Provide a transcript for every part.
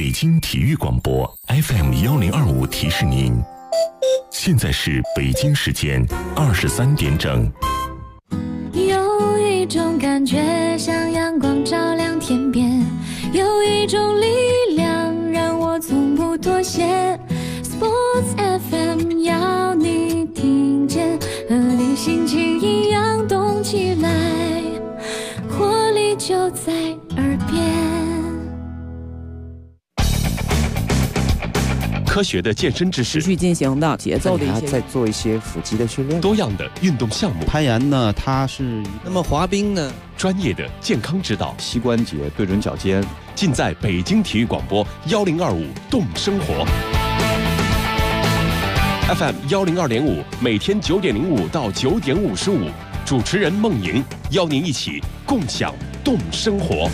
北京体育广播 FM1025提示您，现在是北京时间23点整。 有一种感觉像阳光照亮天边，有一种力量让我从不妥协。Sports FM 要你听见，和你心情一样动起来，活力就在耳边。 科学的健身知识， 持续进行的节奏的一些， 再做一些腹肌的训练。 多样的运动项目， 攀岩呢，它是那么滑冰呢？ 专业的健康指导， 膝关节对准脚尖， 尽在北京体育广播1025动生活。FM 102.5，每天9点05到9点55，主持人孟莹邀您一起共享动生活。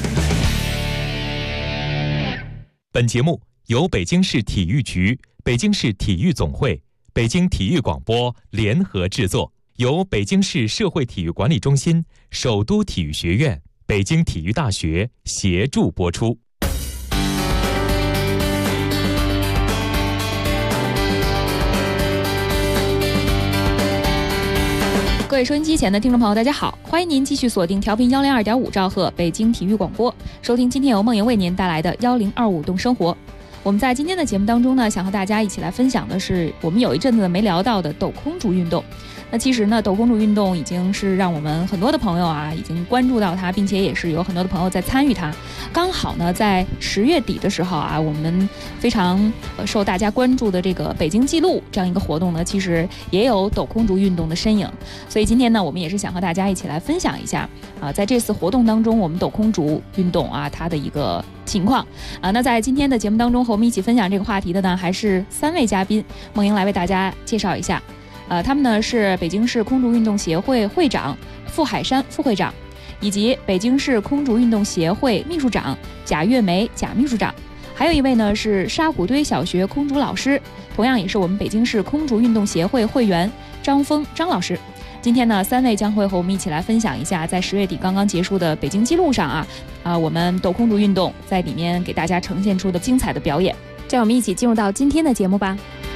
本节目由北京市体育局、北京市体育总会、北京体育广播联合制作，由北京市社会体育管理中心、首都体育学院、北京体育大学协助播出。 各位收音机前的听众朋友，大家好，欢迎您继续锁定调频102.5兆赫北京体育广播，收听今天由孟莹为您带来的1025动生活。我们在今天的节目当中呢，想和大家一起来分享的是我们有一阵子没聊到的抖空竹运动。那其实呢，抖空竹运动已经是让我们很多的朋友啊已经关注到它，并且也是有很多的朋友在参与它。刚好呢，在10月底的时候啊，我们非常受大家关注的这个北京纪录这样一个活动呢，其实也有抖空竹运动的身影。所以今天呢，我们也是想和大家一起来分享一下啊，在这次活动当中，我们抖空竹运动啊它的一个情况啊。那在今天的节目当中和我们一起分享这个话题的呢，还是3位嘉宾，孟莹来为大家介绍一下。他们呢是北京市空竹运动协会会长傅海山副会长，以及北京市空竹运动协会秘书长贾月梅贾秘书长，还有一位呢是沙谷堆小学空竹老师，同样也是我们北京市空竹运动协会会员张峰张老师。今天呢，3位将会和我们一起来分享一下在10月底刚刚结束的北京纪录上我们抖空竹运动在里面给大家呈现出的精彩的表演。这样我们一起进入到今天的节目吧。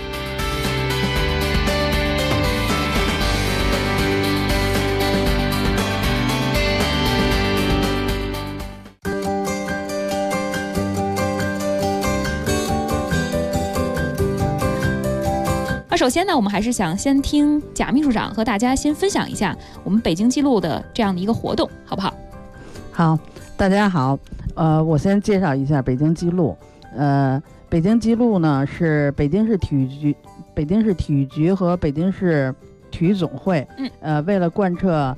首先呢，我们还是想先听贾秘书长和大家先分享一下我们北京纪录的这样的一个活动，好不好？ 好，大家好，我先介绍一下北京纪录。北京纪录呢是北京市体育局和北京市体育总会，为了贯彻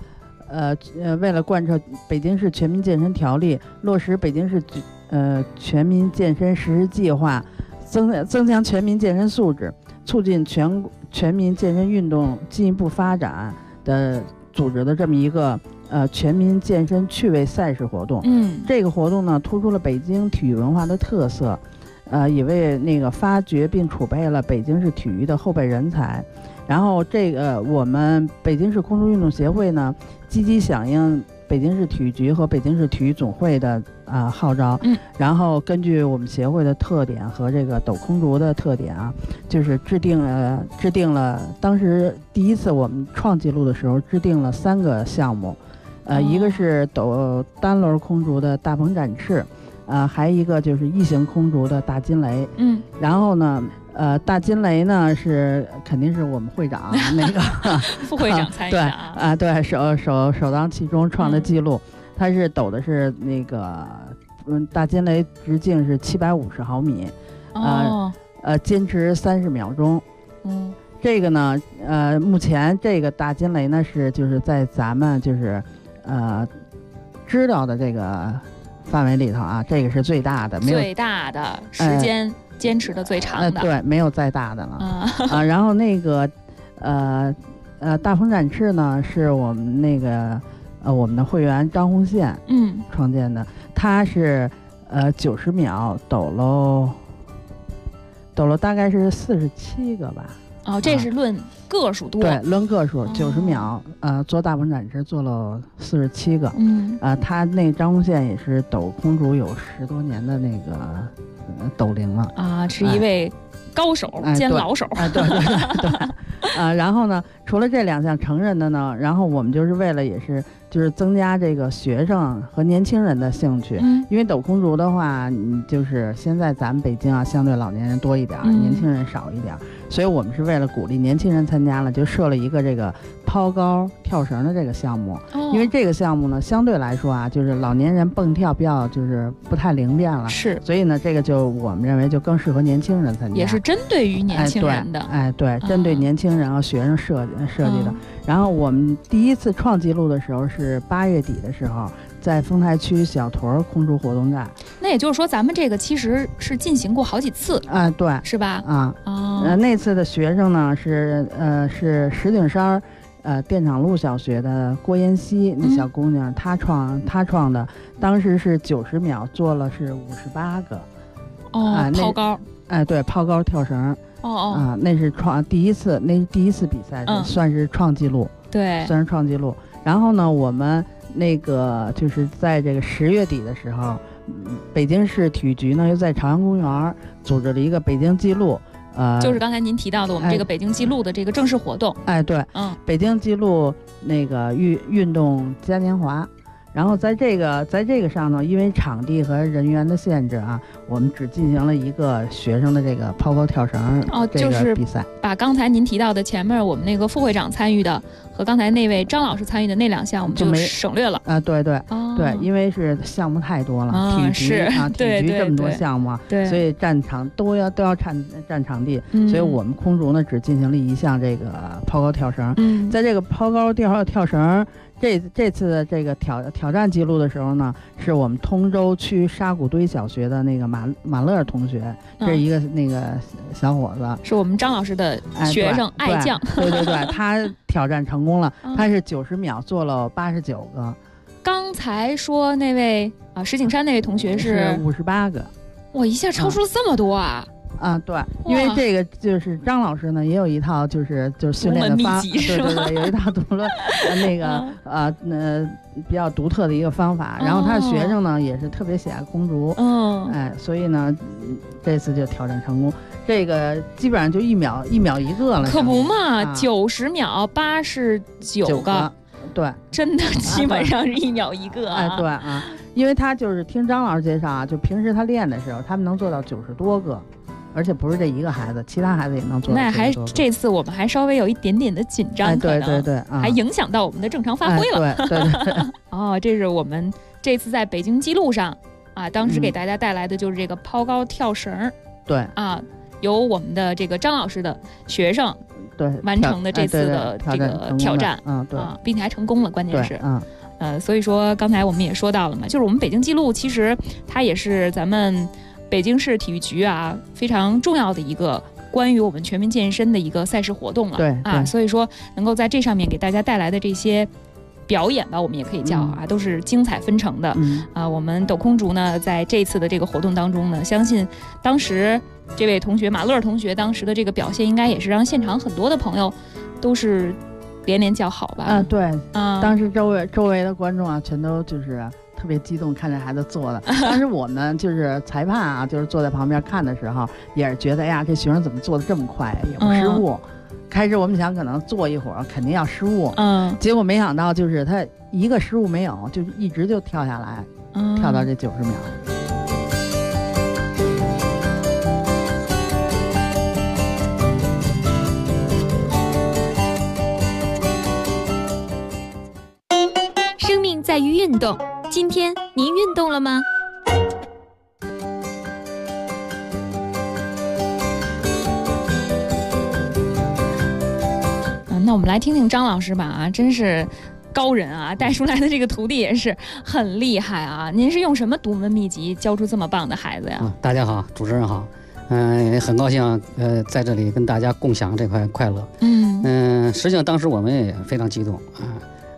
北京市全民健身条例，落实北京市全民健身实施计划，增强全民健身素质，促进全民健身运动进一步发展的组织的这么一个全民健身趣味赛事活动。这个活动呢突出了北京体育文化的特色，也为那个发掘并储备了北京市体育的后备人才。然后我们北京市空竹运动协会呢，积极响应北京市体育局和北京市体育总会的号召，然后根据我们协会的特点和这个抖空竹的特点就是制定了当时第一次我们创纪录的时候制定了3个项目，一个是抖单轮空竹的大鹏展翅，还一个就是异形空竹的大金雷。然后呢大金雷呢是肯定是我们会长那个副会长参与的对，首当其冲创的记录。他是抖的是那个大金雷直径是750毫米，坚持30秒钟。这个呢目前这个大金雷呢就是在咱们就是知道的这个范围里头这个是最大的， 最大的时间坚持的最长的， 对，没有再大的了然后那个大鹏展翅呢是我们那个我们的会员张红线创建的，他是90秒抖了大概是47个吧。 哦，这是论个数多。 对，论个数90秒，做大鹏展翅做了47个。他那张红线也是抖空竹有10多年的那个抖龄了啊，是一位高手兼老手。 对。然后呢，除了这2项成人的呢，然后我们就是为了也是就是增加这个学生和年轻人的兴趣。因为抖空竹的话，就是现在咱们北京啊，相对老年人多一点，年轻人少一点，所以我们是为了鼓励年轻人参加了，就设了一个这个抛高跳绳的这个项目。因为这个项目呢，相对来说啊，就是老年人蹦跳比较就是不太灵便了， 是， 所以呢，这个就我们认为就更适合年轻人参加， 也是针对于年轻人的。 对，针对年轻人和学生设计的。然后我们第一次创纪录的时候是8月底的时候，在丰台区小屯空竹活动站。 那也就是说，咱们这个其实是进行过好几次对， 是吧？ 那次的学生呢是石景山电厂路小学的郭妍希那小姑娘，她创的，当时是90秒做了是58个。 抛高。 对，抛高跳绳。那是第一次比赛，算是创纪录。 对， 算是创纪录。然后呢，我们那个就是在这个10月底的时候，北京市体育局呢又在朝阳公园组织了一个北京纪录， 就是刚才您提到的我们这个北京纪录的这个正式活动。 对，北京纪录那个运动嘉年华。然后在这个上呢，因为场地和人员的限制啊，我们只进行了一个学生的这个抛高跳绳这个比赛。 就是把刚才您提到的前面我们那个副会长参与的和刚才那位张老师参与的那2项，我们就省略了。 对，因为是项目太多了，体育局这么多项目，所以占场都要占场地，所以我们空竹呢只进行了一项这个抛高跳绳。在这个抛高跳绳。这次的这个挑战记录的时候呢，是我们通州区沙谷堆小学的那个马乐同学，这是一个那个小伙子， 是我们张老师的学生爱将。 对，他挑战成功了，他是90秒做了89个。 刚才说那位石景山那位同学是 58个。 哇，一下超出了这么多啊！ 对，因为这个就是张老师呢也有一套就是训练的方法，对，有一套那个比较独特的一个方法。然后他的学生呢也是特别喜爱空竹，所以呢这次就挑战成功。这个基本上就一秒一个了， 可不嘛，90秒89个， 对， 真的基本上是1秒一个。 对因为他就是听张老师介绍啊，就平时他练的时候，他们能做到90多个。而且不是这一个孩子，其他孩子也能做到。 那还这次我们还稍微有一点点的紧张， 对， 还影响到我们的正常发挥了。 对。 这是我们这次在北京纪录上当时给大家带来的就是这个抛高跳绳。 对由我们的这个张老师的学生完成的这次的这个挑战， 对， 并且还成功了，关键是所以说刚才我们也说到了嘛，就是我们北京纪录其实它也是咱们北京市体育局非常重要的一个关于我们全民健身的一个赛事活动了。 对所以说能够在这上面给大家带来的这些表演吧，我们也可以叫都是精彩纷呈的。我们抖空竹呢，在这次的这个活动当中呢，相信当时这位同学马乐同学当时的这个表现，应该也是让现场很多的朋友都是连连叫好吧。 对当时周围的观众全都就是特别激动，看着孩子做的。当时我们就是裁判就是坐在旁边看的时候，也是觉得这学生怎么做的这么快，也不失误。开始我们想可能做一会儿肯定要失误，结果没想到就是他一个失误没有，就一直就跳下来，跳到这90秒。 生命在于运动，今天您运动了吗？ 那我们来听听张老师吧真是高人带出来的这个徒弟也是很厉害您是用什么独门秘籍教出这么棒的孩子呀？ 大家好，主持人好，很高兴在这里跟大家共享这块快乐。实际上当时我们也非常激动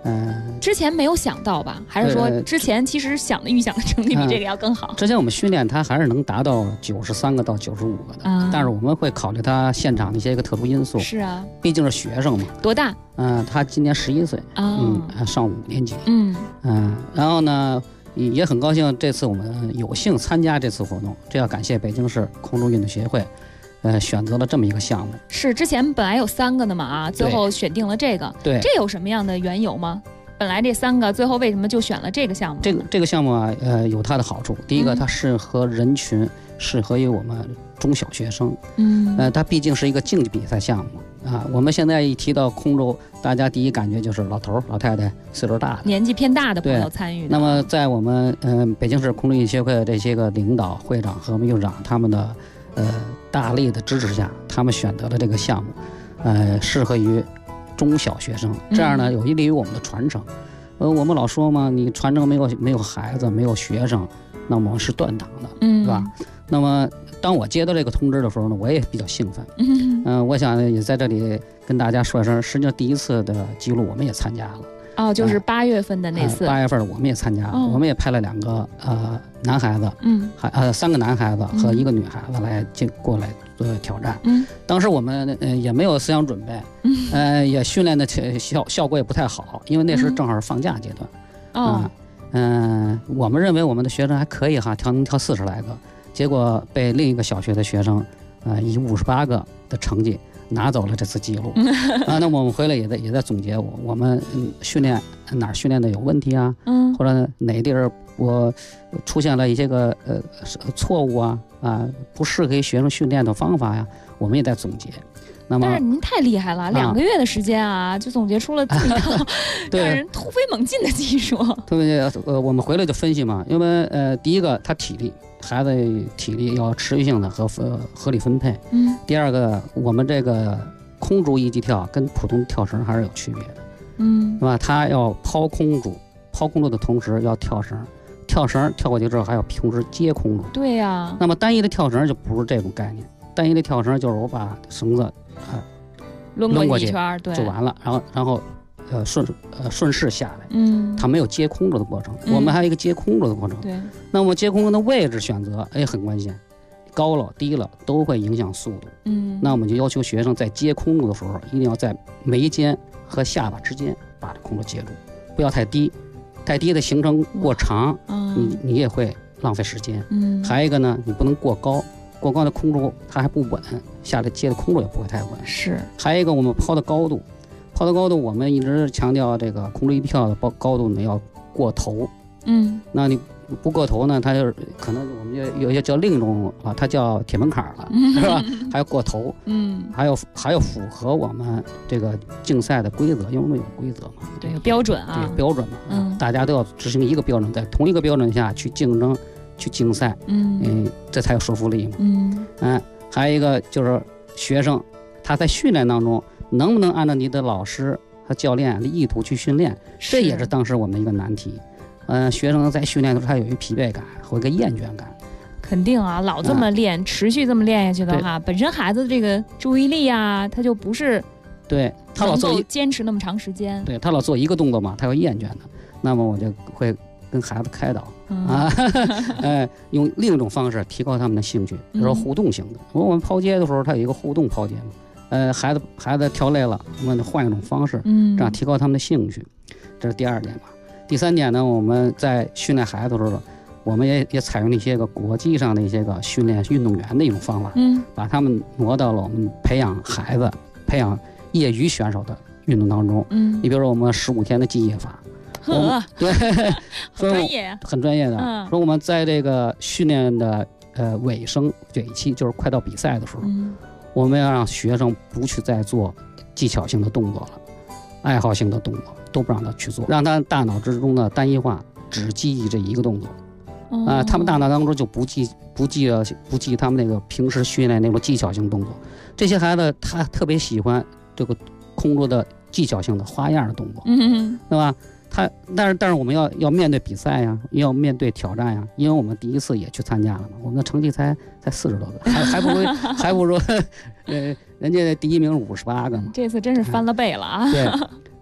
之前没有想到吧？还是说之前其实预想的成绩比这个要更好？ 之前我们训练他还是能达到93个到95个的，但是我们会考虑他现场的一些个特殊因素。 是啊， 毕竟是学生嘛。 多大？ 他今年11岁，上5年级。然后呢，也很高兴这次我们有幸参加这次活动，这要感谢北京市空中运动协会。选择了这么一个项目， 是之前本来有3个的嘛最后选定了这个， 对， 这有什么样的缘由吗？本来这3个，最后为什么就选了这个项目？ 这个项目啊，有它的好处。第一个，它适合人群，适合于我们中小学生。它毕竟是一个竞技比赛项目啊。我们现在一提到空中，大家第一感觉就是老头老太太岁数大的， 年纪偏大的朋友参与的。 那么在我们北京市空中运动协会的这些个领导、会长和秘书长他们的大力的支持下，他们选择了这个项目，适合于中小学生，这样呢有利于我们的传承。我们老说嘛，你传承没有孩子，没有学生，那么是断档的，对吧？那么当我接到这个通知的时候呢，我也比较兴奋。我想也在这里跟大家说一声，实际上第一次的记录我们也参加了。 就是8月份的那次。 8月份我们也参加了，我们也派了2个男孩子，3个男孩子和1个女孩子来过来挑战。当时我们也没有思想准备，也训练的效果也不太好，因为那时正好是放假阶段。我们认为我们的学生还可以能跳40来个，结果被另一个小学的学生以58个的成绩拿走了这次记录。那我们回来也在总结我们训练哪儿训练的有问题啊，或者哪地儿我出现了一些个错误啊，不适合学生训练的方法呀，我们也在总结。那么， 但是您太厉害了，2个月的时间就总结出了这么一套让人突飞猛进的技术。 对，我们回来就分析嘛，因为第一个他孩子体力要持续性的和合理分配。第二个，我们这个空竹一级跳跟普通跳绳还是有区别的。对吧？他要抛空竹的同时要跳绳跳过去之后还要同时接空竹。 对呀。 那么单一的跳绳就不是这种概念，单一的跳绳就是我把绳子抡过去一圈，对，就完了，然后顺势下来。它没有接空着的过程，我们还有一个接空着的过程。 对， 那么接空着的位置选择很关键，高了低了都会影响速度。那我们就要求学生在接空着的时候，一定要在眉间和下巴之间把这空着接住，不要太低的行程过长，你也会浪费时间。还有一个呢，你不能过高的空中它还不稳，下来接的空中也不会太稳。 是。还有一个我们抛的高度，我们一直强调这个空中一跳的高度呢要过头。那你不过头呢，它就是可能我们有些叫另一种它叫铁门槛了，是吧？还要过头。还要符合我们这个竞赛的规则，因为我们有规则嘛。 对，有标准啊。 对，标准嘛。大家都要执行一个标准，在同一个标准下去竞争。去竞赛，这才有说服力嘛。还有一个就是学生他在训练当中能不能按照你的老师和教练的意图去训练，这也是当时我们的一个难题。学生在训练的时候他有一疲惫感或一个厌倦感。 肯定啊，老这么练，持续这么练下去的话，本身孩子这个注意力他就不是对他老做坚持那么长时间。 对他老做一个动作嘛，他会厌倦的。那么我就会跟孩子开导用另一种方式提高他们的兴趣，比如说互动型的。我们抛接的时候，它有一个互动抛接嘛。孩子跳累了，我们换一种方式，这样提高他们的兴趣。这是第2点吧。第3点呢，我们在训练孩子的时候，我们也采用了一些个国际上的一些个训练运动员的一种方法，把他们挪到了我们培养业余选手的运动当中。你比如说我们15天的记忆法。对， 很专业， 很专业的。说我们在这个训练的尾期，就是快到比赛的时候，我们要让学生不去再做技巧性的动作了，爱好性的动作都不让他去做，让他大脑之中的单一化，只记忆这一个动作。他们大脑当中就不记他们那个平时训练那种技巧性动作。这些孩子他特别喜欢这个空中的技巧性的花样的动作，对吧？但是我们要面对比赛呀，要面对挑战呀，因为我们第一次也去参加了嘛，我们的成绩才40多个，还不如人家第1名58个嘛。 这次真是翻了倍了啊！ 对，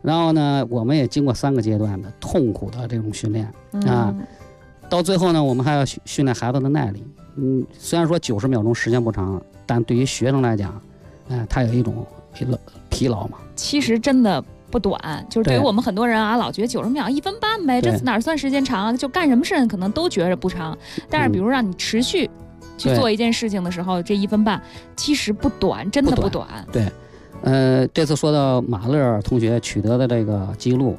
然后呢，我们也经过3个阶段的痛苦的这种训练啊，到最后呢，我们还要训练孩子的耐力。虽然说90秒钟时间不长，但对于学生来讲，他有一种疲劳嘛。 其实真的不短，就是对于我们很多人啊，老觉得90秒1分半呗，这哪算时间长啊？就干什么事可能都觉着不长，但是比如让你持续去做一件事情的时候，这1分半其实不短，真的不短。 对，这次说到马乐同学取得的这个记录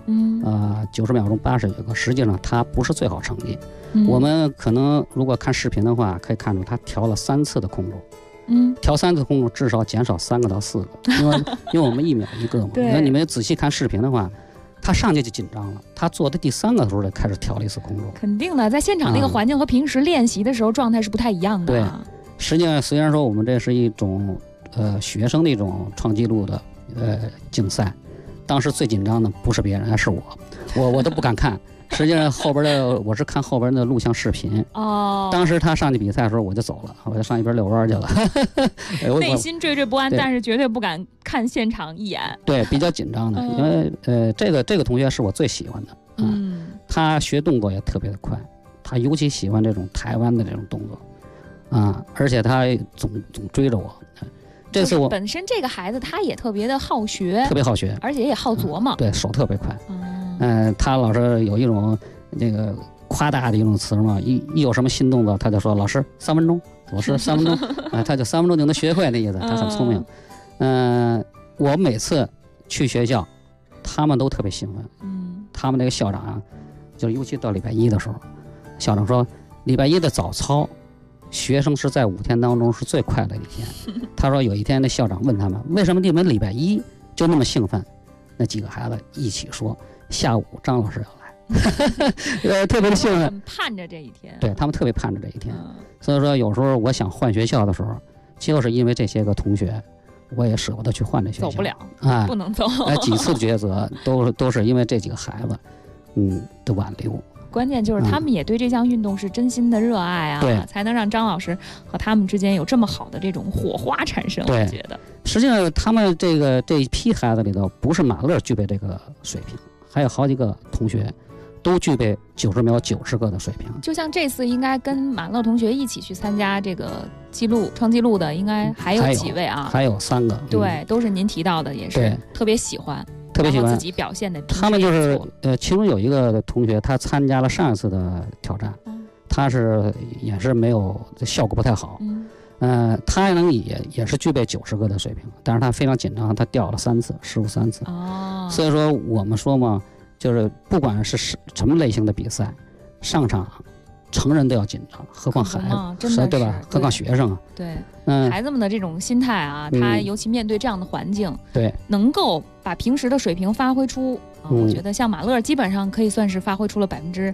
，90秒钟80几个，实际上他不是最好成绩。我们可能如果看视频的话，可以看出他调了3次的空中。调3次空中至少减少3个到4个，因为我们1秒1个嘛。那你们仔细看视频的话，他上去就紧张了，他做的第3个的时候就开始调了1次空中。 肯定的，在现场那个环境和平时练习的时候状态是不太一样的。 对，实际上虽然说我们这是一种学生的一种创纪录的竞赛，当时最紧张的不是别人，是我都不敢看。实际上后边的我是看后边的录像视频当时他上去比赛的时候我就走了，我就上一边遛弯去了内心惴惴不安，但是绝对不敢看现场一眼。 对，比较紧张的，因为这个同学是我最喜欢的他学动作也特别的快，他尤其喜欢这种台湾的这种动作而且他总追着我。这次我本身这个孩子他也特别的好学， 特别好学， 而且也好琢磨， 对手特别快。他老是有一种这个夸大的一种词嘛，一有什么新动作他就说老师3分钟，我是3分钟他就3分钟就能学会那意思，他很聪明。我每次去学校他们都特别兴奋。他们那个校长就是尤其到礼拜1的时候，校长说礼拜1的早操学生是在5天当中是最快乐的一天。他说有一天那校长问他们为什么你们礼拜1就那么兴奋，那几个孩子一起说下午张老师要来特别的兴奋， 盼着这一天。 对，他们特别盼着这一天。所以说有时候我想换学校的时候，就是因为这些个同学，我也舍不得去换这学校， 走不了不能走。 几次抉择都是因为这几个孩子的挽留。 关键就是他们也对这项运动是真心的热爱啊，才能让张老师和他们之间有这么好的这种火花产生。我觉得实际上他们这一批孩子里头，不是马乐具备这个水平，还有好几个同学都具备90秒90个的水平。 就像这次应该跟马乐同学一起去参加这个创纪录的，应该还有几位还有3个。 对，都是您提到的，也是特别喜欢自己表现的。 他们就是其中有一个同学，他参加了上一次的挑战，他也是没有效果不太好。他也是具备90个的水平，但是他非常紧张，他掉了3次，失误3次。所以说我们说嘛，就是不管是什么类型的比赛，上场成人都要紧张，何况孩子，对吧？何况学生啊。 对，孩子们的这种心态啊，他尤其面对这样的环境， 对， 能够把平时的水平发挥出，我觉得像马乐基本上可以算是发挥出了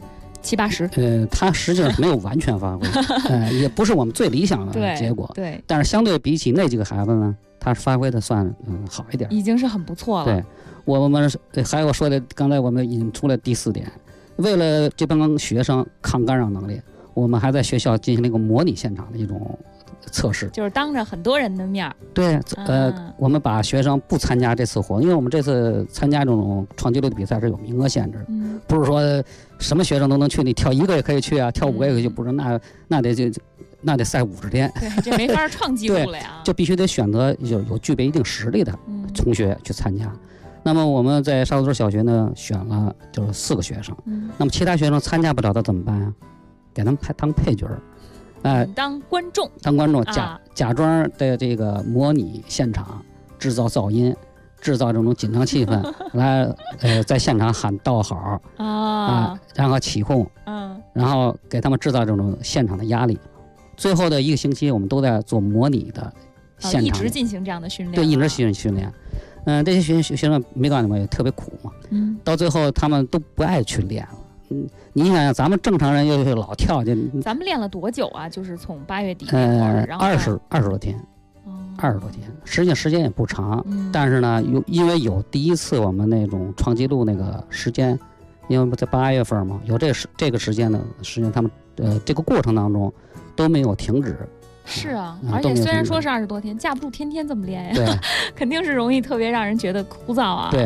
70%-80%。 他实际上没有完全发挥，也不是我们最理想的结果。 对， 但是相对比起那几个孩子呢，他发挥的算好一点， 已经是很不错了。 对，我们还有说的，刚才我们引出了第4点，为了这帮学生抗干扰能力，我们还在学校进行了一个模拟现场的一种测试， 就是当着很多人的面。 对，我们把学生不参加这次活动，因为我们这次参加这种创纪录的比赛是有名额限制，不是说什么学生都能去，你跳1个也可以去啊，跳5个也可以去，不是那得赛50天， 对，这没法创纪录了呀。 就必须得选择有具备一定实力的同学去参加。那么我们在沙头村小学呢，选了就是4个学生，那么其他学生参加不了的怎么办呀？给他们当配角当观众假装的这个模拟现场，制造噪音，制造这种紧张气氛，来在现场喊道好然后起哄，然后给他们制造这种现场的压力。最后的1个星期，我们都在做模拟的现场， 一直进行这样的训练。 对，一直进行训练。这些学生没告诉你们也特别苦嘛，到最后他们都不爱去练了。你想想，咱们正常人又是老跳， 咱们练了多久啊？就是从8月底那会儿，然后 20多天，20多天，实际上时间也不长，但是呢，因为有第一次我们那种创纪录那个时间，因为在8月份嘛，有这个时间的时间，他们这个过程当中都没有停止。 是啊，而且虽然说是20多天，架不住天天这么练呀， 对， 肯定是容易特别让人觉得枯燥啊。 对。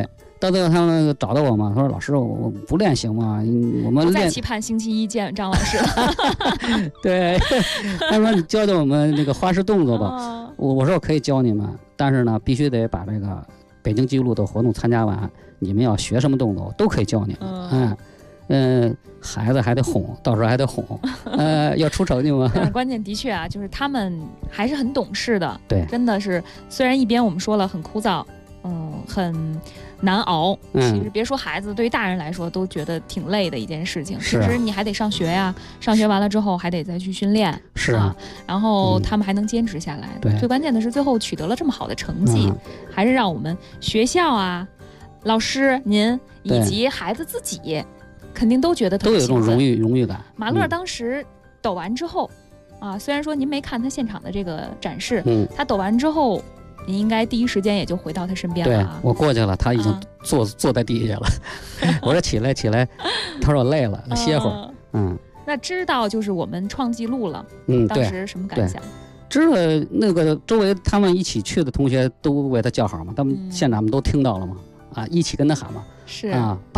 到最后他们找到我嘛，他说老师我不练行吗？我们再期盼星期一见张老师对，他说你教教我们那个花式动作吧。我说我可以教你们，但是呢必须得把这个北京纪录的活动参加完，你们要学什么动作我都可以教你们。孩子还得哄，到时候还得哄，要出成绩吗？ 关键的确啊，就是他们还是很懂事的。 对， 真的是，虽然一边我们说了很枯燥，很难熬，其实别说孩子，对于大人来说都觉得挺累的一件事情。其实你还得上学呀，上学完了之后还得再去训练， 是啊， 然后他们还能坚持下来。 对， 最关键的是最后取得了这么好的成绩，还是让我们学校啊、老师您以及孩子自己。肯定都觉得特别都有一种荣誉感。 马乐当时抖完之后，虽然说您没看他现场的这个展示，他抖完之后，您应该第一时间也就回到他身边了。 对，我过去了，他已经坐在地下了。我说起来，他说我累了，歇会儿。 那知道就是我们创纪录了。当时什么感想？ 知道那个周围他们一起去的同学都为他叫好嘛，他们现场们都听到了嘛，一起跟他喊嘛。 是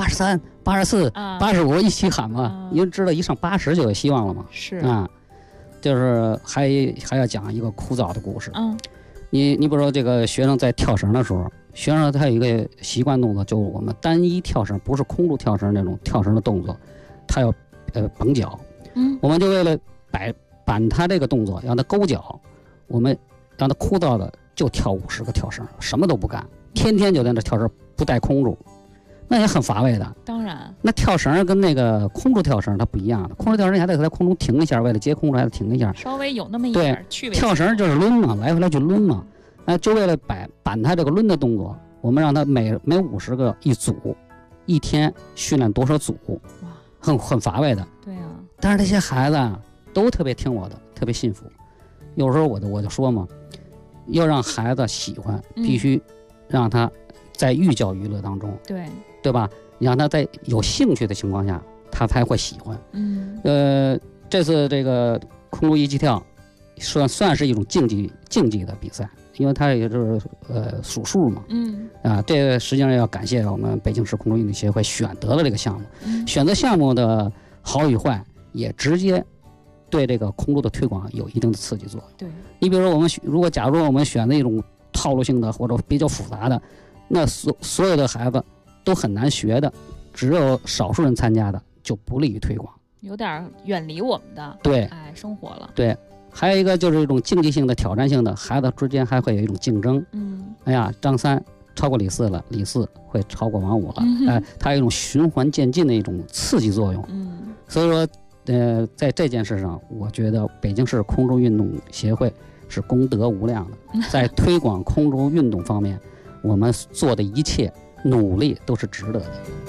83、84、85一起喊嘛，因为知道一上80就有希望了嘛。 是就是还要讲一个枯燥的故事。你比如说这个学生在跳绳的时候，学生他有一个习惯动作，就是我们单一跳绳，不是空中跳绳那种跳绳的动作，他要绷脚。我们就为了板他这个动作，让他勾脚，我们让他枯燥的就跳50个跳绳，什么都不干，天天就在那跳绳，不带空中。那也很乏味的。 当然， 那跳绳跟那个空中跳绳它不一样的。空中跳绳你还得在空中停一下，为了接空中还得停一下， 稍微有那么一点趣味。 跳绳就是抡嘛，来回来去抡嘛。就为了板它这个抡的动作，我们让它每50个一组，一天训练多少组，很乏味的。 对啊。 但是这些孩子都特别听我的，特别信服。有时候我就说嘛，要让孩子喜欢，必须让他在寓教于乐当中。对吧？你让他在有兴趣的情况下，他才会喜欢。这次这个空中一起跳，算是一种竞技的比赛，因为它也就是数数嘛。这个实际上要感谢我们北京市空中运动协会选择了这个项目。选择项目的好与坏，也直接对这个空中的推广有一定的刺激作用。 对， 你比如说假如我们选那种套路性的或者比较复杂的，那所有的孩子都很难学的，只有少数人参加的，就不利于推广， 有点远离我们的生活了。 对，还有一个就是一种竞技性的、挑战性的，孩子之间还会有一种竞争。张三超过李四了，李四会超过王五了。它有一种循环渐进的一种刺激作用。所以说，在这件事上，我觉得北京市空中运动协会是功德无量的，在推广空中运动方面，我们做的一切努力都是值得的。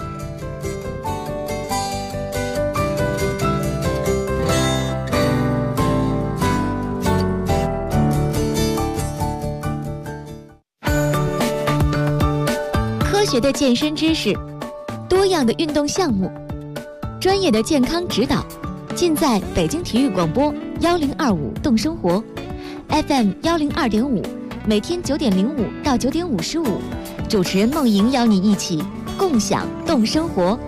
科学的健身知识，多样的运动项目，专业的健康指导，尽在北京体育广播1025动生活 FM 102.5，每天9点05到9点55。主持人梦莹邀你一起共享动生活。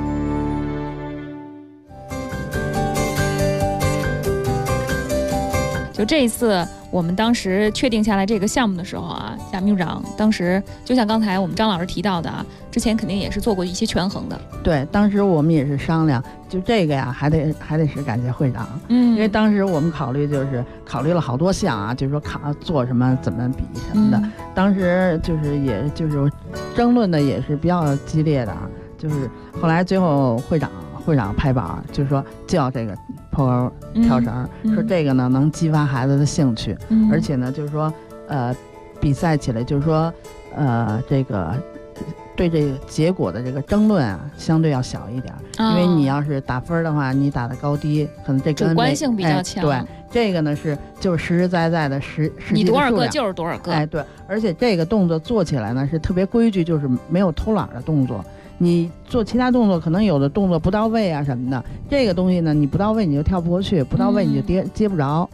就这一次我们当时确定下来这个项目的时候贾秘书长当时就像刚才我们张老师提到的之前肯定也是做过一些权衡的。 对，当时我们也是商量，就这个呀，还得是感谢会长。因为当时我们考虑了好多项就是说做什么怎么比什么的。当时也就是争论的也是比较激烈的就是后来最后会长拍板，就是说叫这个坡沟跳绳，说这个呢能激发孩子的兴趣，而且呢就是说比赛起来就是说这个对这个结果的这个争论相对要小一点，因为你要是打分的话，你打的高低可能这个主观性比较强。 对，这个呢就是实实在在的实际的数量，你多少个就是多少个。 对，而且这个动作做起来呢是特别规矩，就是没有偷懒的动作。你做其他动作可能有的动作不到位什么的，这个东西呢你不到位你就跳不过去，不到位你就接不着。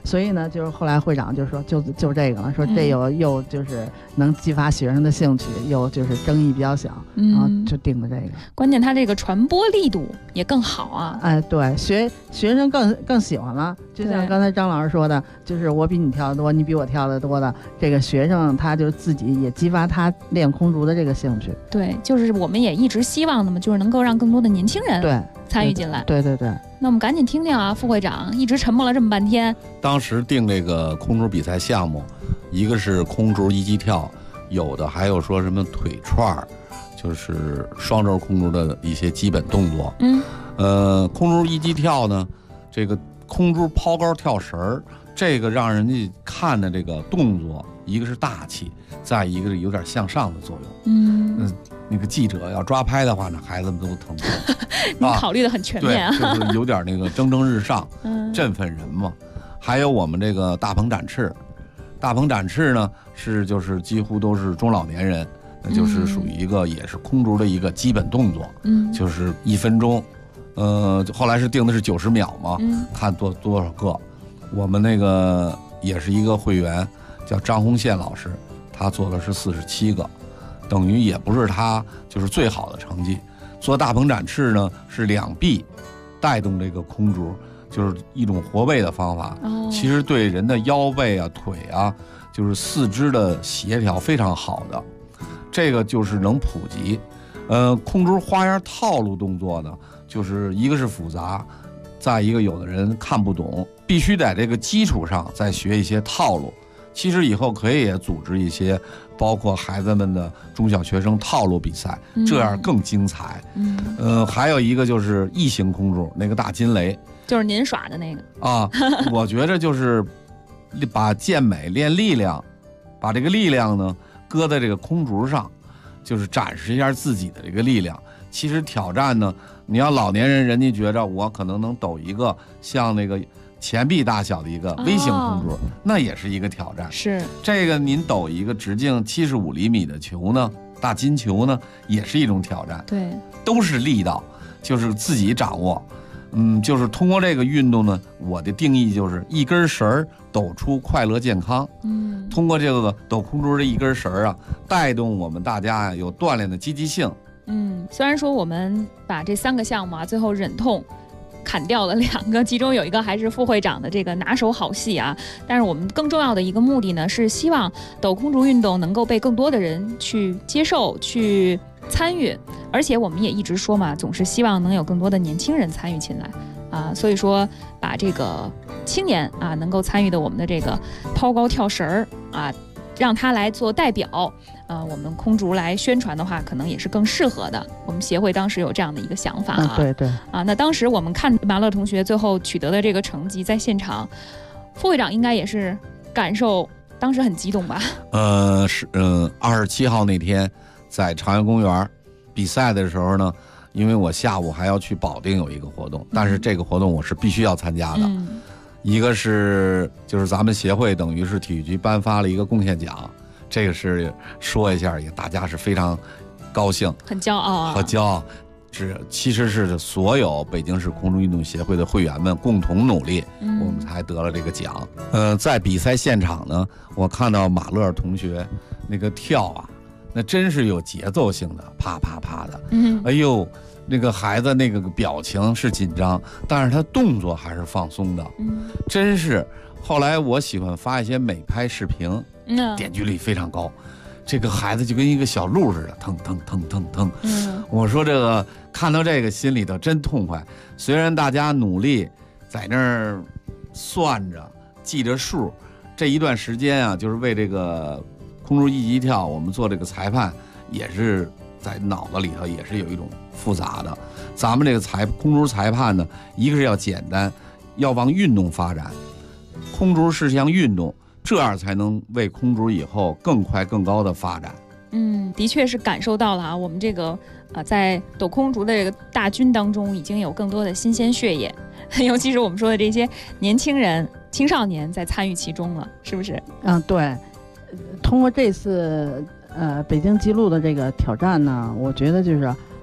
所以呢，就是后来会长就说就这个了，说这又就是能激发学生的兴趣，又就是争议比较小，然后就定的这个。 关键他这个传播力度也更好啊！ 哎，对，学生更喜欢了。就像刚才张老师说的，就是我比你跳得多，你比我跳得多的这个学生，他就自己也激发他练空竹的这个兴趣。 对，就是我们也一直希望的嘛，就是能够让更多的年轻人对参与进来。 对。 那我们赶紧听听啊，副会长一直沉默了这么半天。 当时定这个空竹比赛项目，一个是空竹一击跳，有的还有说什么腿串，就是双轴空竹的一些基本动作。空竹一击跳呢，这个空竹抛高跳绳儿，这个让人家看的这个动作，一个是大气，再一个是有点向上的作用。那个记者要抓拍的话呢，孩子们都疼痛。 你考虑的很全面啊， 对，就是有点那个蒸蒸日上，振奋人嘛。还有我们这个大鹏展翅，大鹏展翅呢就是几乎都是中老年人，那就是属于一个也是空竹的一个基本动作，就是1分钟，后来是定的是90秒嘛，看多少个。我们那个也是一个会员叫张红宪老师，他做的是47个。等于也不是他就是最好的成绩。做大鹏展翅呢，是2臂带动这个空竹，就是一种活背的方法。其实对人的腰背啊、腿啊，就是四肢的协调非常好的。这个就是能普及。空竹花样套路动作呢，就是一个是复杂，再一个有的人看不懂，必须在这个基础上再学一些套路。其实以后可以也组织一些包括孩子们的中小学生套路比赛，这样更精彩。还有一个就是异形空竹，那个大金雷， 就是您耍的那个啊。我觉着就是把健美练力量，把这个力量呢搁在这个空竹上，就是展示一下自己的这个力量。其实挑战呢，你要老年人，人家觉着我可能能抖一个像那个钱币大小的一个微型空竹，那也是一个挑战。 是这个您抖一个直径75厘米的球呢，大金球呢，也是一种挑战。 对， 都是力道，就是自己掌握。就是通过这个运动呢，我的定义就是一根绳抖出快乐健康。通过这个抖空竹的一根绳啊，带动我们大家有锻炼的积极性。 虽然说我们把这3个项目啊，最后忍痛砍掉了2个，其中有一个还是副会长的这个拿手好戏啊。但是我们更重要的一个目的呢，是希望抖空竹运动能够被更多的人去接受、去参与。而且我们也一直说嘛，总是希望能有更多的年轻人参与进来啊。所以说，把这个青年啊能够参与的我们的这个抛高跳绳啊，让他来做代表。我们空竹来宣传的话，可能也是更适合的。我们协会当时有这样的一个想法啊。 对那当时我们看马乐同学最后取得的这个成绩，在现场，副会长应该也是感受当时很激动吧 ？27号那天在长园公园比赛的时候呢，因为我下午还要去保定有一个活动，但是这个活动我是必须要参加的。一个是就是咱们协会等于是体育局颁发了一个贡献奖。这个是说一下，也大家是非常高兴， 很骄傲啊， 和骄傲。其实是所有北京市空中运动协会的会员们共同努力，我们才得了这个奖。在比赛现场呢，我看到马乐同学那个跳啊，那真是有节奏性的，啪啪啪的。哎呦，那个孩子那个表情是紧张，但是他动作还是放松的。真是。后来我喜欢发一些美拍视频。点击率非常高，这个孩子就跟一个小鹿似的，腾腾腾腾腾。我说这个看到这个心里头真痛快。虽然大家努力在那儿算着记着数，这一段时间啊，就是为这个空竹一击跳，我们做这个裁判也是在脑子里头也是有一种复杂的。咱们这个空竹裁判呢，一个是要简单，要往运动发展，空竹是项运动。这样才能为空竹以后更快更高的发展。 的确是感受到了啊，我们这个在抖空竹的这个大军当中，已经有更多的新鲜血液，尤其是我们说的这些年轻人、青少年在参与其中了，是不是？ 对。通过这次北京纪录的这个挑战呢，我觉得就是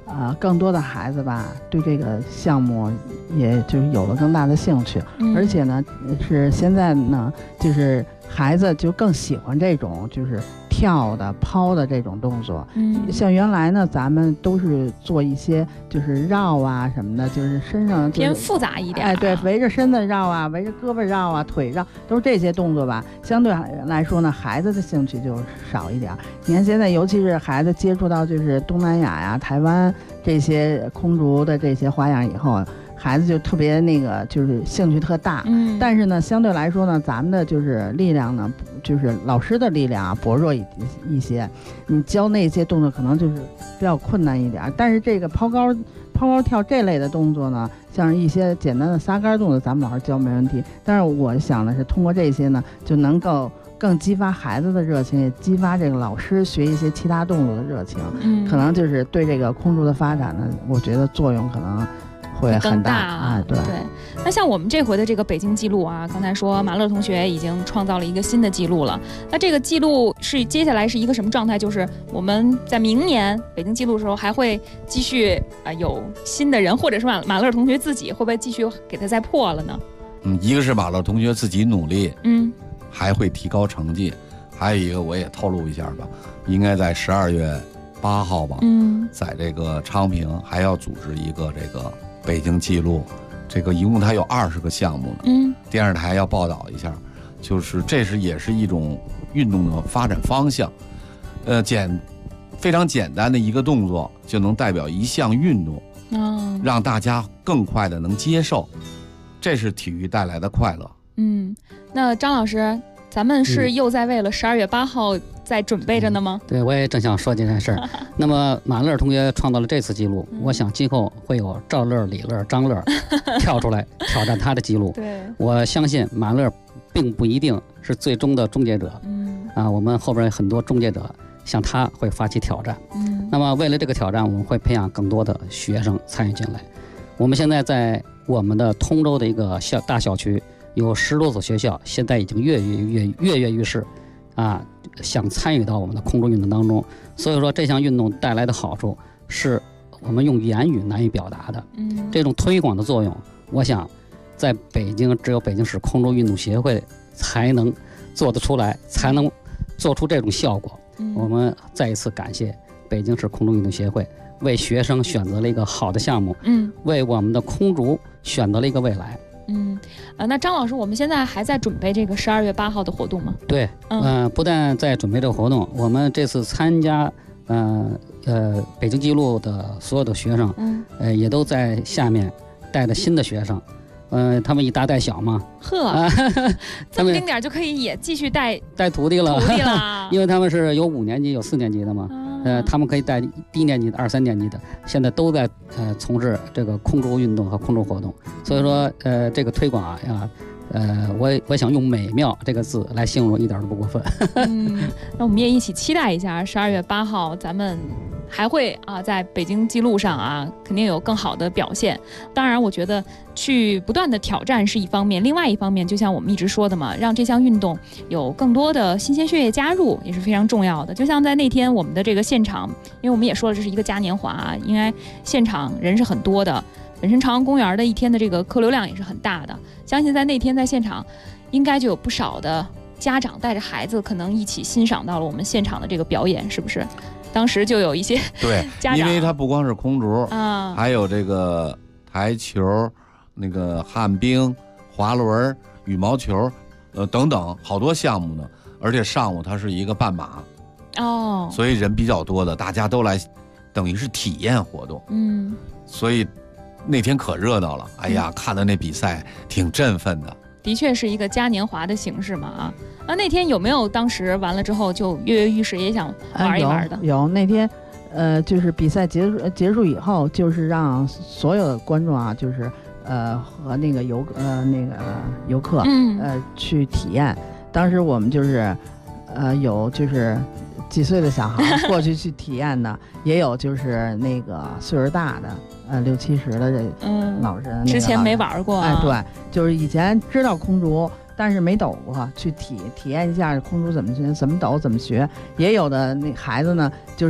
更多的孩子吧，对这个项目也就是有了更大的兴趣，而且呢，是现在呢，就是孩子就更喜欢这种就是跳的、抛的这种动作。像原来呢，咱们都是做一些就是绕啊什么的，就是身上偏复杂一点。 对，围着身子绕啊，围着胳膊绕啊，腿绕，都是这些动作吧。相对来说呢，孩子的兴趣就少一点。你看现在，尤其是孩子接触到就是东南亚呀、台湾这些空竹的这些花样以后，孩子就特别就是兴趣特大。但是呢，相对来说呢，咱们的就是力量呢，就是老师的力量薄弱一些，你教那些动作可能就是比较困难一点。但是这个抛高跳这类的动作呢，像一些简单的撒杆动作，咱们老师教没问题。但是我想的是，通过这些呢，就能够更激发孩子的热情，也激发这个老师学一些其他动作的热情。可能就是对这个空竹的发展呢，我觉得作用可能会很大对。 那像我们这回的这个北京纪录啊，刚才说马乐同学已经创造了一个新的纪录了。那这个纪录是接下来是一个什么状态？就是我们在明年北京纪录的时候还会继续有新的人，或者是马乐同学自己会不会继续给他再破了呢？ 一个是马乐同学自己努力，还会提高成绩。还有一个我也透露一下吧，应该在12月8号吧，在这个昌平还要组织一个这个北京纪录，这个一共它有20个项目呢。电视台要报道一下，就是这也是一种运动的发展方向。非常简单的一个动作就能代表一项运动，让大家更快的能接受，这是体育带来的快乐。 那张老师，咱们是又在为了12月8号在准备着呢吗？ 对，我也正想说这件事儿。那么马乐同学创造了这次记录，我想今后会有赵乐、李乐、张乐跳出来挑战他的记录。 对， 我相信马乐并不一定是最终的终结者。我们后边很多终结者向他会发起挑战。那么为了这个挑战，我们会培养更多的学生参与进来。我们现在在我们的通州的一个大校区有10多所学校，现在已经跃跃欲试想参与到我们的空中运动当中。所以说这项运动带来的好处是我们用言语难以表达的。这种推广的作用，我想在北京只有北京市空中运动协会才能做得出来，才能做出这种效果。我们再一次感谢北京市空中运动协会，为学生选择了一个好的项目，为我们的空竹选择了一个未来。 那张老师，我们现在还在准备这个12月8号的活动吗？ 对，不但在准备这个活动，我们这次参加北京纪录的所有的学生，也都在下面带着新的学生，他们以大带小嘛， 这么丁点就可以也继续带徒弟了，因为他们是有5年级有4年级的嘛。他们可以带1年级的、2、3年级的，现在都在从事这个空中运动和空中活动。所以说这个推广我想用美妙这个字来形容，一点都不过分。 那我们也一起期待一下12月8号，咱们还会在北京纪录上肯定有更好的表现。当然我觉得去不断的挑战是一方面，另外一方面就像我们一直说的嘛，让这项运动有更多的新鲜血液加入也是非常重要的。就像在那天我们的这个现场，因为我们也说了这是一个嘉年华，应该现场人是很多的，本身朝阳公园的一天的这个客流量也是很大的，相信在那天在现场应该就有不少的家长带着孩子可能一起欣赏到了我们现场的这个表演，是不是？当时就有一些家长， 因为它不光是空竹还有这个台球、那个旱冰、滑轮、羽毛球等等好多项目呢。而且上午它是一个半马所以人比较多的，大家都来等于是体验活动。所以那天可热闹了，哎呀，看的那比赛挺振奋的。 的确是一个嘉年华的形式嘛那天有没有当时完了之后就跃跃欲试也想玩一玩的？ 有那天就是比赛结束以后，就是让所有的观众就是和那个游客去体验。当时我们就是有就是几岁的小孩过去体验的，也有就是那个岁数大的60、70的这老人， 之前没玩过对，就是以前知道空竹，但是没抖过，去体验一下空竹怎么抖怎么学。也有的那孩子呢，就是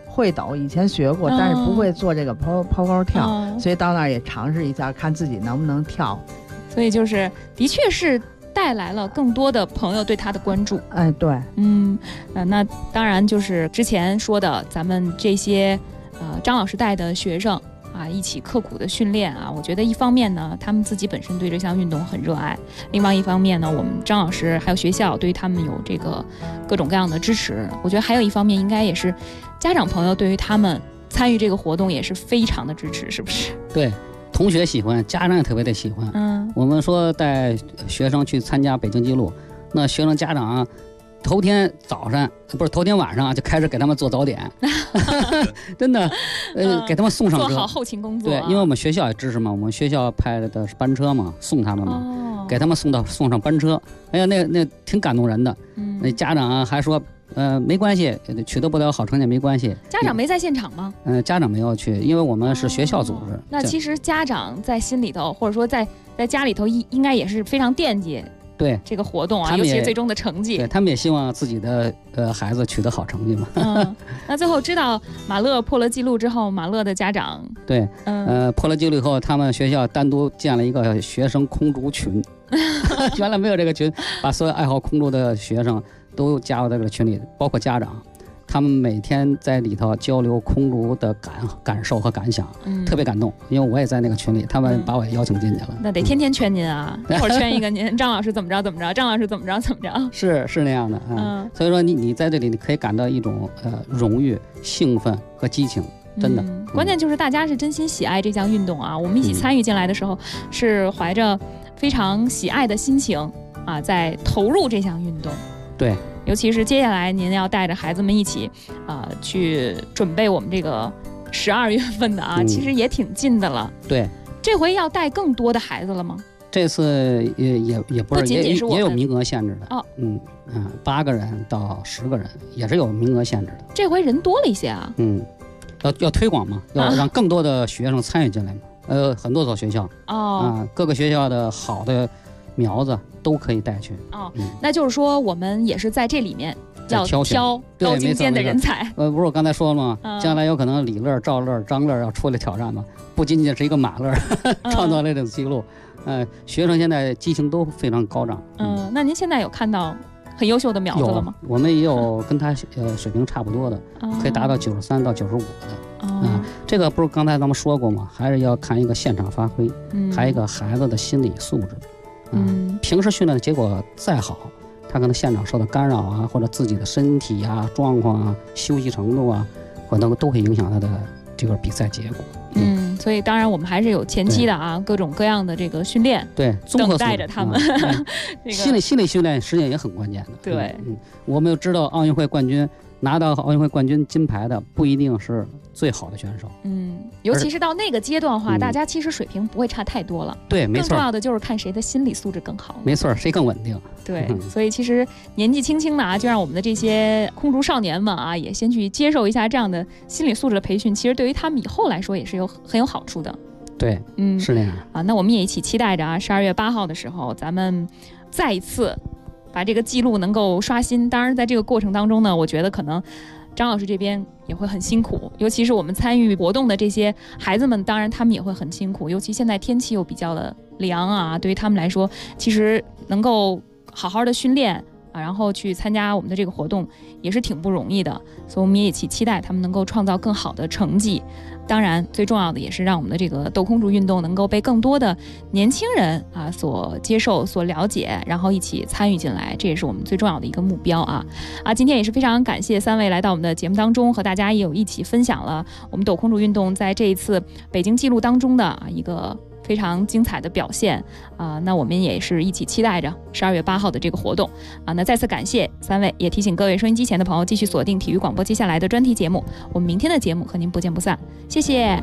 会抖，以前学过，但是不会做这个抛高跳，所以到那儿也尝试一下，看自己能不能跳。 所以就是的确是带来了更多的朋友对他的关注。 哎，对， 那当然就是之前说的，咱们这些张老师带的学生啊，一起刻苦的训练啊，我觉得一方面呢，他们自己本身对这项运动很热爱；另外一方面呢，我们张老师还有学校对于他们有这个各种各样的支持。我觉得还有一方面应该也是家长朋友对于他们参与这个活动也是非常的支持，是不是？ 对，同学喜欢，家长也特别的喜欢。我们说带学生去参加北京纪录，那学生家长头天晚上就开始给他们做早点，真的，给他们送上车， 做好后勤工作。 对，因为我们学校也支持嘛，我们学校派的是班车嘛，送他们嘛，给他们送上班车。哎呀，那挺感动人的。那家长还说，没关系，取得不了好成绩没关系。 家长没在现场吗？ 家长没有去，因为我们是学校组织。 那其实家长在心里头，或者说在家里头，应该也是非常惦记。 对这个活动啊，尤其是最终的成绩， 对他们也希望自己的孩子取得好成绩嘛。 那最后知道马乐破了记录之后，马乐的家长对，破了记录以后，他们学校单独建了一个学生空竹群，原来没有这个群，把所有爱好空竹的学生都加入到这个群里，包括家长。他们每天在里头交流空竹的感受和感想，特别感动。因为我也在那个群里，他们把我邀请进去了。 那得天天劝您啊，一会儿劝一个您，张老师怎么着，张老师怎么着。 是那样的所以说你在这里你可以感到一种荣誉、兴奋和激情，真的。 关键就是大家是真心喜爱这项运动啊，我们一起参与进来的时候，是怀着非常喜爱的心情啊，在投入这项运动。 对。 尤其是接下来您要带着孩子们一起去准备我们这个12月份的其实也挺近的了。 对， 这回要带更多的孩子了吗？ 这次也不是，也有名额限制的。8个人到10个人也是有名额限制的。 这回人多了一些啊。 要推广嘛，要让更多的学生参与进来嘛。很多所学校各个学校的好的苗子都可以带去。 那就是说我们也是在这里面要挑高精尖的人才。 不是我刚才说了吗？将来有可能李乐、赵乐、张乐要出来挑战嘛，不仅仅是一个马乐创造了这种记录。学生现在激情都非常高涨。 那您现在有看到很优秀的苗子了吗？ 我们也有跟他水平差不多的，可以达到93到95的。这个不是刚才咱们说过吗？还是要看一个现场发挥，还有一个孩子的心理素质。平时训练的结果再好，他可能现场受到干扰啊，或者自己的身体啊状况啊、休息程度啊，可能都会影响他的这个比赛结果。 所以当然我们还是有前期的各种各样的这个训练， 对， 等待着他们。 心理训练实际上也很关键的。 对， 我们又知道奥运会冠军拿到奥运会冠军金牌的不一定是最好的选手。 尤其是到那个阶段的话，大家其实水平不会差太多了。 对，没错。 更重要的就是看谁的心理素质更好。 没错，谁更稳定。 对，所以其实年纪轻轻的就让我们的这些空竹少年们也先去接受一下这样的心理素质的培训，其实对于他们以后来说也是很有好处的。 对，是那样那我们也一起期待着12月8号的时候，咱们再一次把这个记录能够刷新。当然，在这个过程当中呢，我觉得可能张老师这边也会很辛苦，尤其是我们参与活动的这些孩子们，当然他们也会很辛苦。尤其现在天气又比较的凉对于他们来说，其实能够好好的训练然后去参加我们的这个活动也是挺不容易的。所以我们也一起期待他们能够创造更好的成绩。当然最重要的也是让我们的这个斗空竹运动能够被更多的年轻人所接受、所了解，然后一起参与进来，这也是我们最重要的一个目标今天也是非常感谢3位来到我们的节目当中，和大家也有一起分享了我们斗空竹运动在这一次北京纪录当中的一个非常精彩的表现那我们也是一起期待着12月8号的这个活动那再次感谢3位，也提醒各位收音机前的朋友继续锁定体育广播接下来的专题节目，我们明天的节目和您不见不散，谢谢。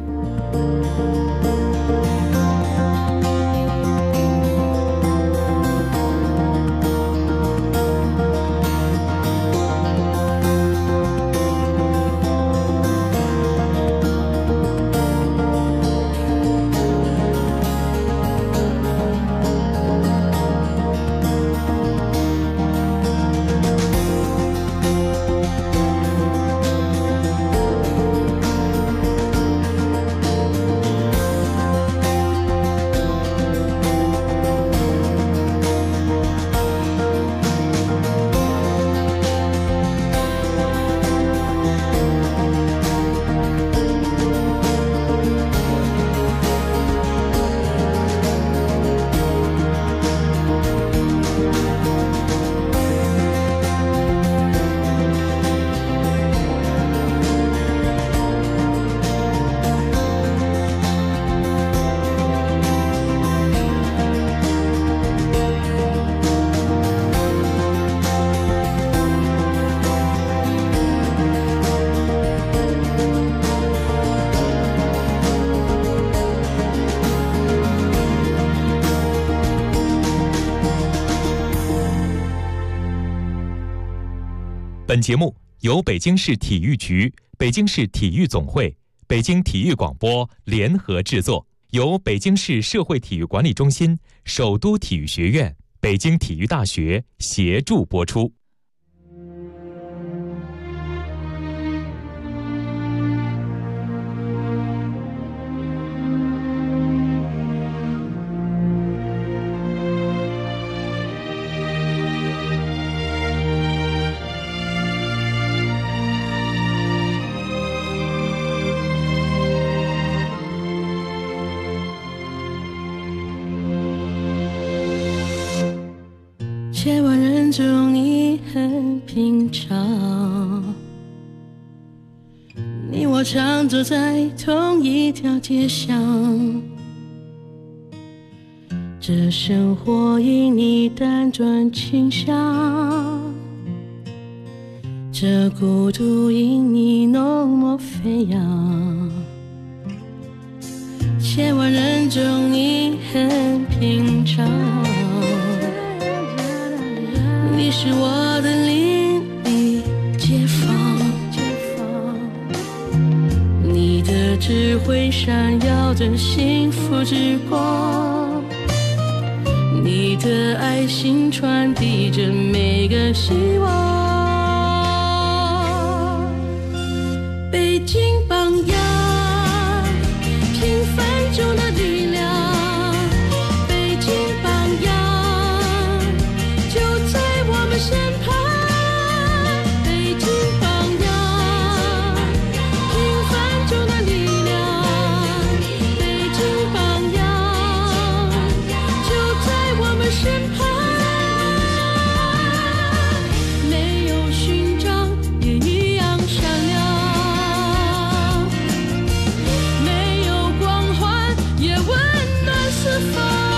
本节目由北京市体育局、北京市体育总会、北京体育广播联合制作，由北京市社会体育管理中心、首都体育学院、北京体育大学协助播出。 千万人中你很平常，你我常走在同一条街上，这生活因你辗转倾向，这孤独因你浓墨飞扬。千万人中你很平常，你是我的邻里街坊，你的智慧闪耀着幸福之光，你的爱心传递着每个希望。北京榜样，平凡中的力量，北京榜样就在我们身旁。北京榜样，平凡中的力量，北京榜样就在我们身旁。没有勋章也一样闪亮，没有光环也温暖四方。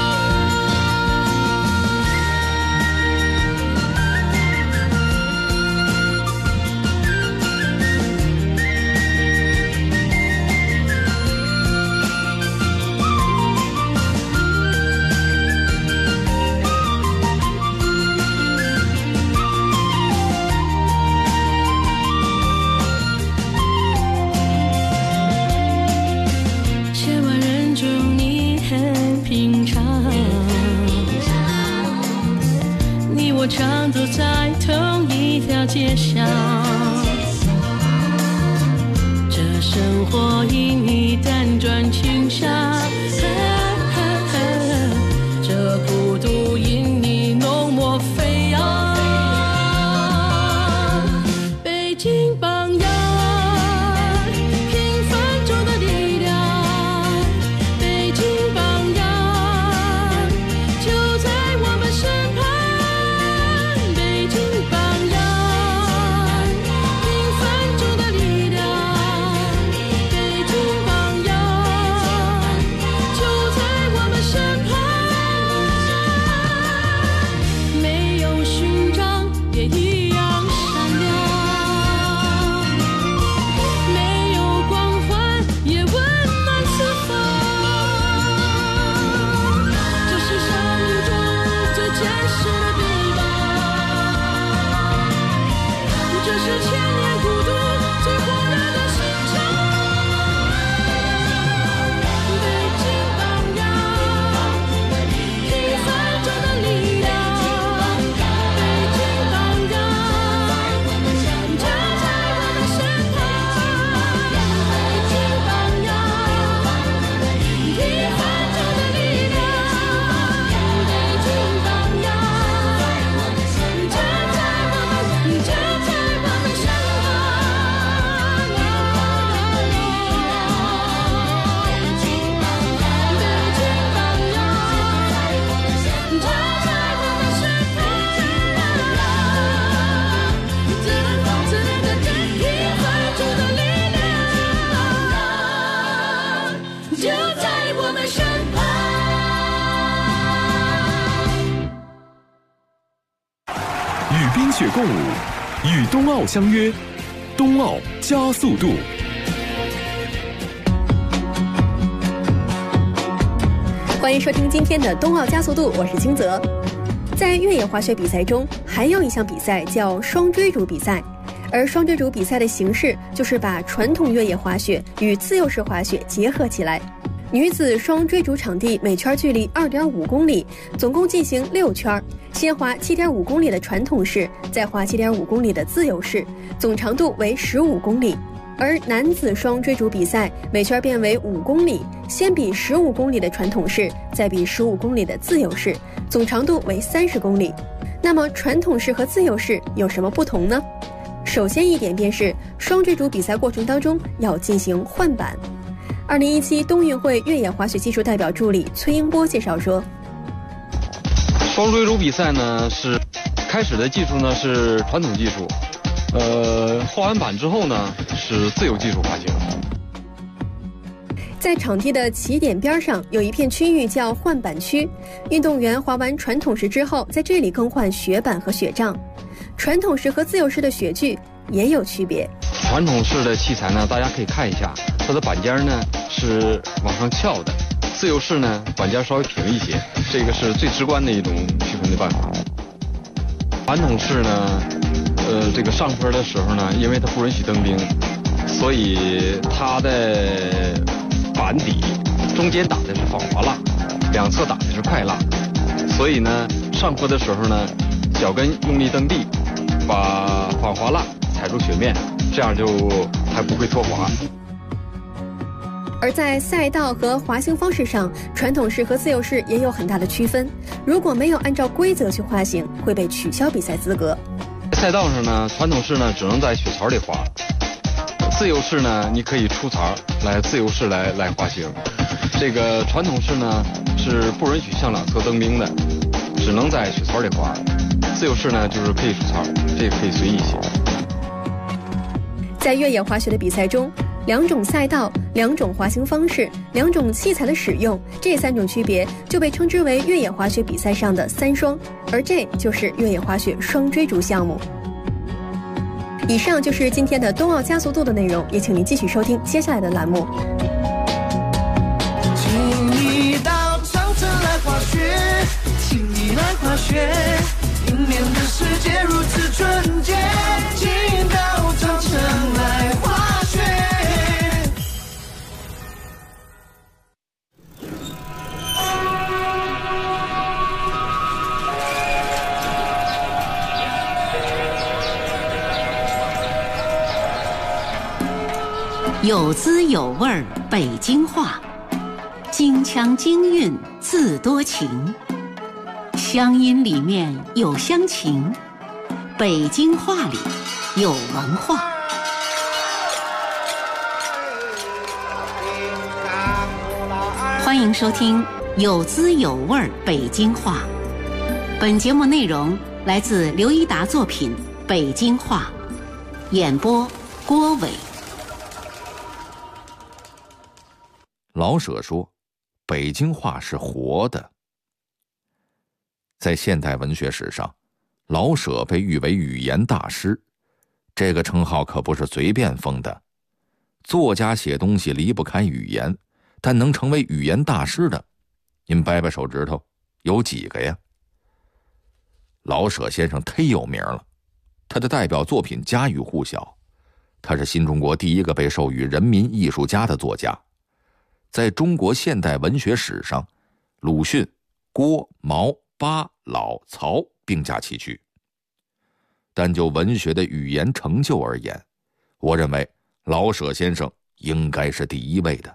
千万人中你很平常，你我常走在同一条街上，这生活因你辗转倾向，这孤独因你浓墨飞扬。北京榜样，平凡中的力量，北京榜样就在我们身旁。北京榜样，平凡中的力量，北京榜样就在我们身旁。没有勋章也一样闪亮，没有光环也温暖四方。这是生命中最真实的臂膀，这是千年孤独最火热的心肠。北京榜样，平凡中的力量，北京榜样就在我们身旁。北京榜样，平凡中的力量，北京榜样就在我们身旁。 与冰雪共舞，与冬奥相约，冬奥加速度。 欢迎收听今天的冬奥加速度，我是清泽。在越野滑雪比赛中，还有一项比赛叫双追逐比赛。 而双追逐比赛的形式就是把传统越野滑雪与自由式滑雪结合起来。女子双追逐场地每圈距离2.5公里，总共进行6圈，先滑7.5公里的传统式，再滑7.5公里的自由式，总长度为15公里。而男子双追逐比赛每圈变为5公里，先比15公里的传统式，再比15公里的自由式，总长度为30公里。那么传统式和自由式有什么不同呢？首先一点便是双追逐比赛过程当中要进行换板。2017冬运会越野滑雪技术代表助理崔英波介绍说， 双追逐比赛呢是开始的技术呢是传统技术，换完板之后呢是自由技术滑行。 在场地的起点边上有一片区域叫换板区，运动员滑完传统式之后，在这里更换雪板和雪杖。传统式和自由式的雪具也有区别。 传统式的器材呢，大家可以看一下，它的板尖呢是往上翘的，自由式呢板尖稍微平一些，这个是最直观的一种区分的办法。传统式呢，这个上坡的时候呢，因为它不允许蹬冰，所以它的板底中间打的是防滑蜡，两侧打的是快蜡，所以呢上坡的时候呢，脚跟用力蹬地，把防滑蜡踩住雪面，这样就才不会脱滑。 而在赛道和滑行方式上，传统式和自由式也有很大的区分。如果没有按照规则去滑行，会被取消比赛资格。 赛道上呢，传统式呢只能在雪槽里滑，自由式呢你可以出槽来自由式来滑行。这个传统式呢是不允许向两侧蹬冰的，只能在雪槽里滑。自由式呢就是可以出槽，这个可以随意些。 在越野滑雪的比赛中，两种赛道、两种滑行方式、两种器材的使用，这3种区别就被称之为越野滑雪比赛上的3双，而这就是越野滑雪双追逐项目。以上就是今天的冬奥加速度的内容，也请您继续收听接下来的栏目。 请你到长城来滑雪，请你来滑雪，迎面的世界如此纯洁，请到长城来滑雪。 有滋有味儿北京话，京腔京韵自多情，乡音里面有乡情，北京话里有文化。欢迎收听有滋有味儿北京话。本节目内容来自刘一达作品《北京话》，演播郭伟。 老舍说，北京话是活的。在现代文学史上，老舍被誉为语言大师，这个称号可不是随便封的。作家写东西离不开语言，但能成为语言大师的，您掰掰手指头，有几个呀？老舍先生忒有名了，他的代表作品家喻户晓，他是新中国第一个被授予人民艺术家的作家。在中国现代文学史上，鲁迅、郭、毛、巴、老、曹并驾齐驱。但就文学的语言成就而言，我认为老舍先生应该是第一位的。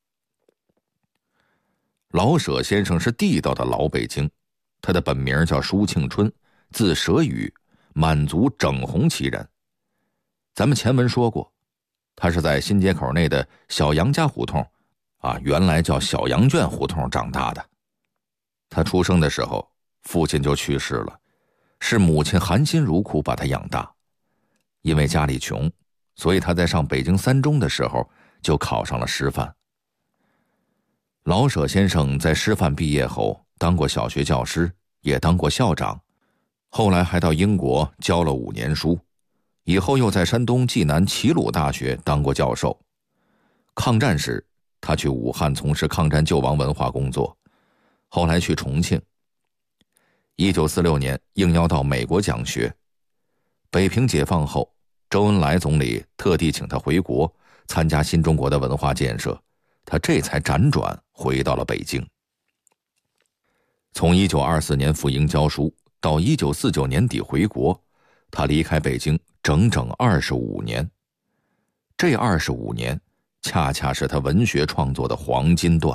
老舍先生是地道的老北京，他的本名叫舒庆春，字舍宇，满族整红旗人。咱们前文说过，他是在新街口内的小杨家胡同原来叫小羊圈胡同长大的。他出生的时候，父亲就去世了，是母亲含辛茹苦把他养大。因为家里穷，所以他在上北京3中的时候就考上了师范。老舍先生在师范毕业后当过小学教师，也当过校长，后来还到英国教了5年书，以后又在山东济南齐鲁大学当过教授。抗战时，他去武汉从事抗战救亡文化工作，后来去重庆。1946年应邀到美国讲学。北平解放后， 周恩来总理特地请他回国参加新中国的文化建设，他这才辗转回到了北京。从1924年赴英教书到1949年底回国，他离开北京整整25年。这25年恰恰是他文学创作的黄金段。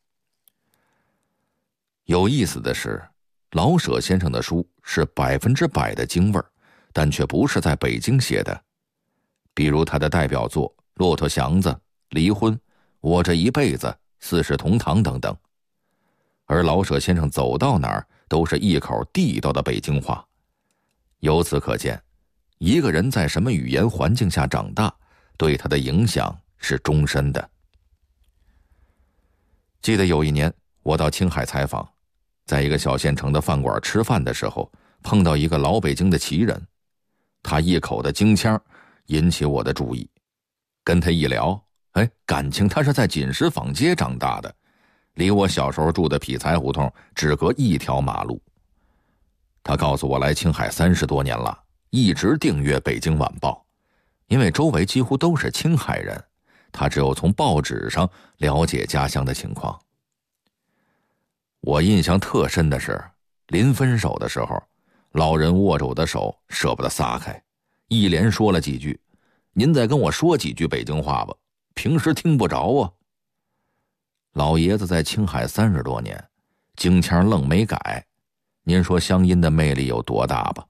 有意思的是，老舍先生的书是100%的京味儿，但却不是在北京写的。比如他的代表作《骆驼祥子》《离婚》《我这一辈子》《四世同堂》等等。而老舍先生走到哪儿都是一口地道的北京话。由此可见，一个人在什么语言环境下长大，对他的影响是终身的。记得有一年我到青海采访，在一个小县城的饭馆吃饭的时候，碰到一个老北京的奇人，他一口的京腔引起我的注意。跟他一聊，感情他是在锦石坊街长大的，离我小时候住的匹才胡同只隔一条马路。他告诉我来青海30多年了，一直订阅《北京晚报》，因为周围几乎都是青海人，他只有从报纸上了解家乡的情况。我印象特深的是，临分手的时候，老人握着我的手舍不得撒开，一连说了几句：“您再跟我说几句北京话吧，平时听不着啊。”老爷子在青海30多年，京腔愣没改，您说乡音的魅力有多大吧？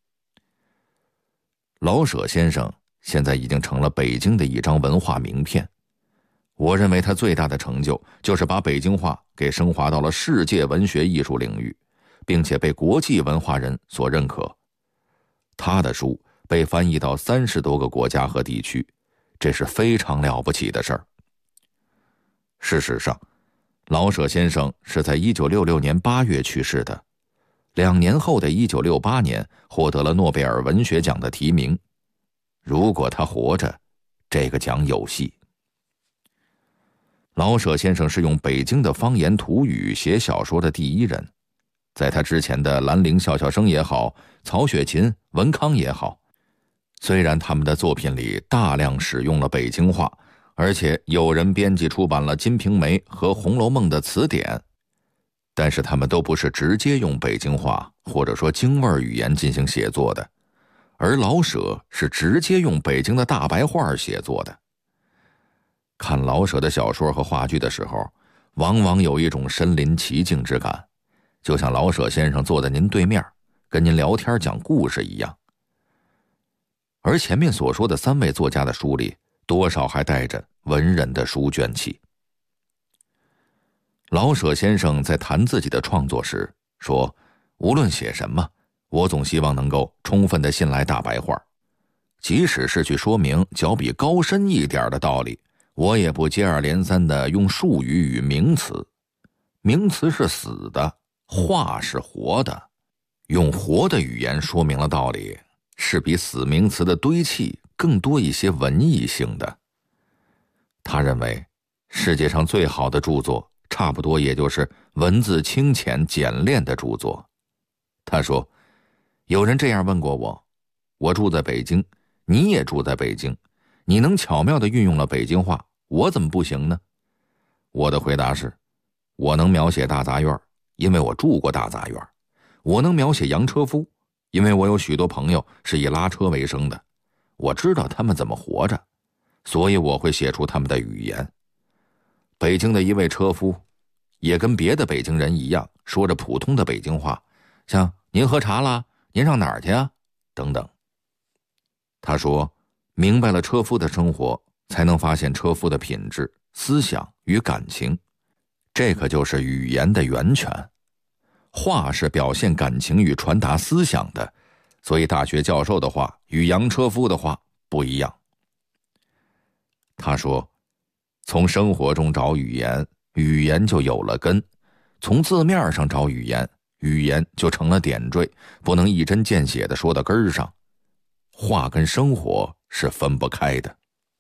老舍先生现在已经成了北京的一张文化名片。我认为他最大的成就就是把北京话给升华到了世界文学艺术领域，并且被国际文化人所认可。他的书被翻译到30多个国家和地区，这是非常了不起的事儿。事实上，老舍先生是在1966年8月去世的，2年后的1968年获得了诺贝尔文学奖的提名。如果他活着，这个奖有戏。老舍先生是用北京的方言土语写小说的第一人，在他之前的兰陵笑笑生也好，曹雪芹、文康也好，虽然他们的作品里大量使用了北京话，而且有人编辑出版了《金瓶梅》和《红楼梦》的词典，但是他们都不是直接用北京话或者说京味语言进行写作的，而老舍是直接用北京的大白话写作的。看老舍的小说和话剧的时候，往往有一种身临其境之感，就像老舍先生坐在您对面，跟您聊天讲故事一样。而前面所说的3位作家的书里，多少还带着文人的书卷气。老舍先生在谈自己的创作时说，无论写什么，我总希望能够充分地信赖大白话，即使是去说明较比高深一点的道理，我也不接二连三地用术语与名词。名词是死的，话是活的，用活的语言说明了道理，是比死名词的堆砌更多一些文艺性的。他认为，世界上最好的著作，差不多也就是文字清浅简练的著作。他说，有人这样问过我，我住在北京，你也住在北京，你能巧妙地运用了北京话，我怎么不行呢？我的回答是，我能描写大杂院，因为我住过大杂院；我能描写洋车夫，因为我有许多朋友是以拉车为生的，我知道他们怎么活着，所以我会写出他们的语言。北京的一位车夫也跟别的北京人一样，说着普通的北京话，像您喝茶啦，您上哪儿去啊，等等。他说，明白了车夫的生活，才能发现车夫的品质、思想与感情，这可就是语言的源泉。话是表现感情与传达思想的，所以大学教授的话与洋车夫的话不一样。他说，从生活中找语言，语言就有了根；从字面上找语言，语言就成了点缀，不能一针见血地说到根儿上。话跟生活是分不开的。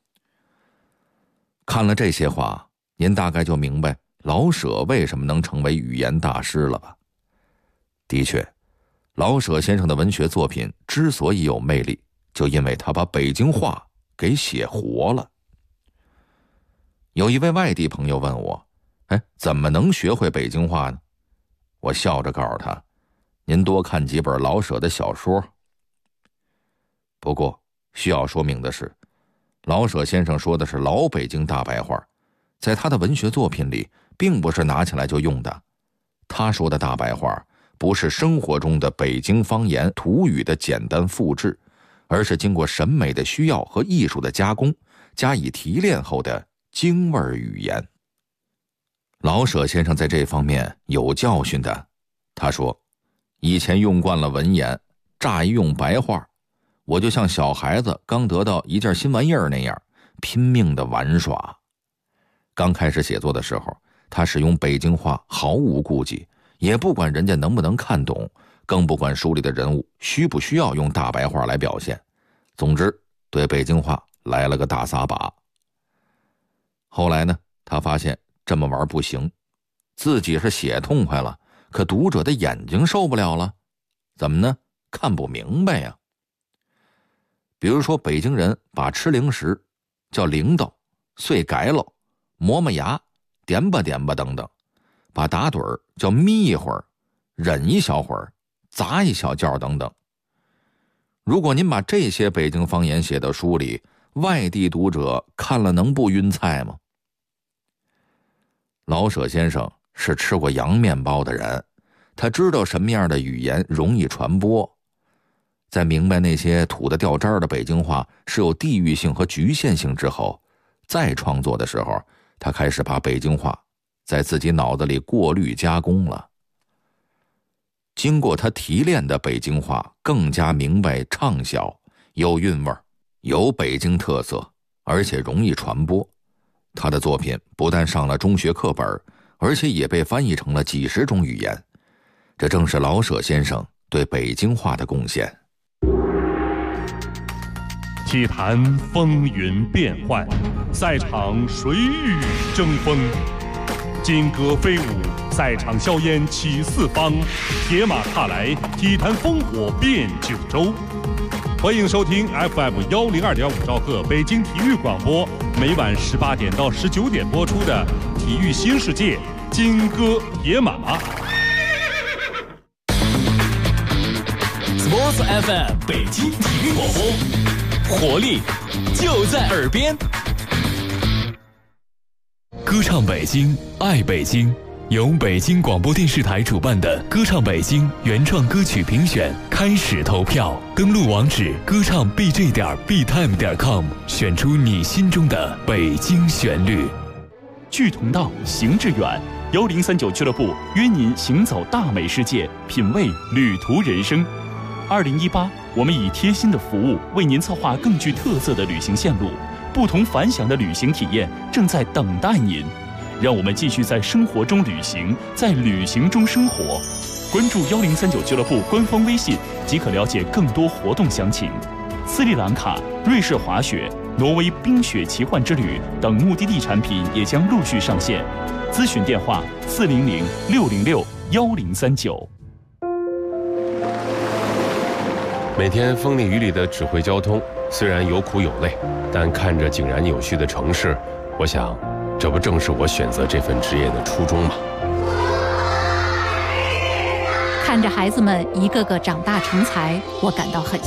看了这些话，您大概就明白老舍为什么能成为语言大师了吧？的确，老舍先生的文学作品之所以有魅力， 就因为他把北京话给写活了。有一位外地朋友问我，怎么能学会北京话呢？我笑着告诉他，您多看几本老舍的小说。不过需要说明的是，老舍先生说的是老北京大白话，在他的文学作品里并不是拿起来就用的。他说的大白话不是生活中的北京方言土语的简单复制，而是经过审美的需要和艺术的加工，加以提炼后的京味语言。老舍先生在这方面有教训的，他说，以前用惯了文言，乍一用白话，我就像小孩子刚得到一件新玩意儿那样，拼命的玩耍。刚开始写作的时候，他使用北京话毫无顾忌，也不管人家能不能看懂，更不管书里的人物需不需要用大白话来表现。总之，对北京话来了个大撒把。后来呢，他发现这么玩不行，自己是写痛快了，可读者的眼睛受不了了。怎么呢？看不明白呀。比如说，北京人把吃零食叫铃铛、碎改喽、磨磨牙、点吧点吧等等，把打盹儿叫眯一会儿、忍一小会儿、砸一小觉等等。如果您把这些北京方言写到书里，外地读者看了能不晕菜吗？老舍先生是吃过洋面包的人，他知道什么样的语言容易传播。在明白那些土得掉渣的北京话是有地域性和局限性之后，再创作的时候，他开始把北京话在自己脑子里过滤加工了。经过他提炼的北京话更加明白畅销，有韵味，有北京特色，而且容易传播。他的作品不但上了中学课本，而且也被翻译成了几十种语言。这正是老舍先生对北京话的贡献。 体坛风云变幻，赛场谁与争锋？金戈飞舞，赛场硝烟起四方，铁马踏来，体坛烽火遍九州。欢迎收听 FM102.5兆赫北京体育广播，每晚18点到19点播出的《体育新世界》金戈铁马。 Sports FM 北京体育广播，活力就在耳边。 歌唱北京，爱北京，由北京广播电视台主办的歌唱北京原创歌曲评选开始投票，登录网址歌唱 bj.btime.com， 选出你心中的北京旋律。 聚同道，行致远，1039俱乐部约您行走大美世界，品味旅途人生。2018，我们以贴心的服务为您策划更具特色的旅行线路，不同凡响的旅行体验正在等待您。让我们继续在生活中旅行，在旅行中生活。关注1039俱乐部官方微信即可了解更多活动详情。斯里兰卡、瑞士滑雪、挪威冰雪奇幻之旅等目的地产品也将陆续上线。咨询电话400-606-1039。 每天风里雨里的指挥交通，虽然有苦有累，但看着井然有序的城市，我想，这不正是我选择这份职业的初衷吗？ 看着孩子们一个个长大成才，我感到很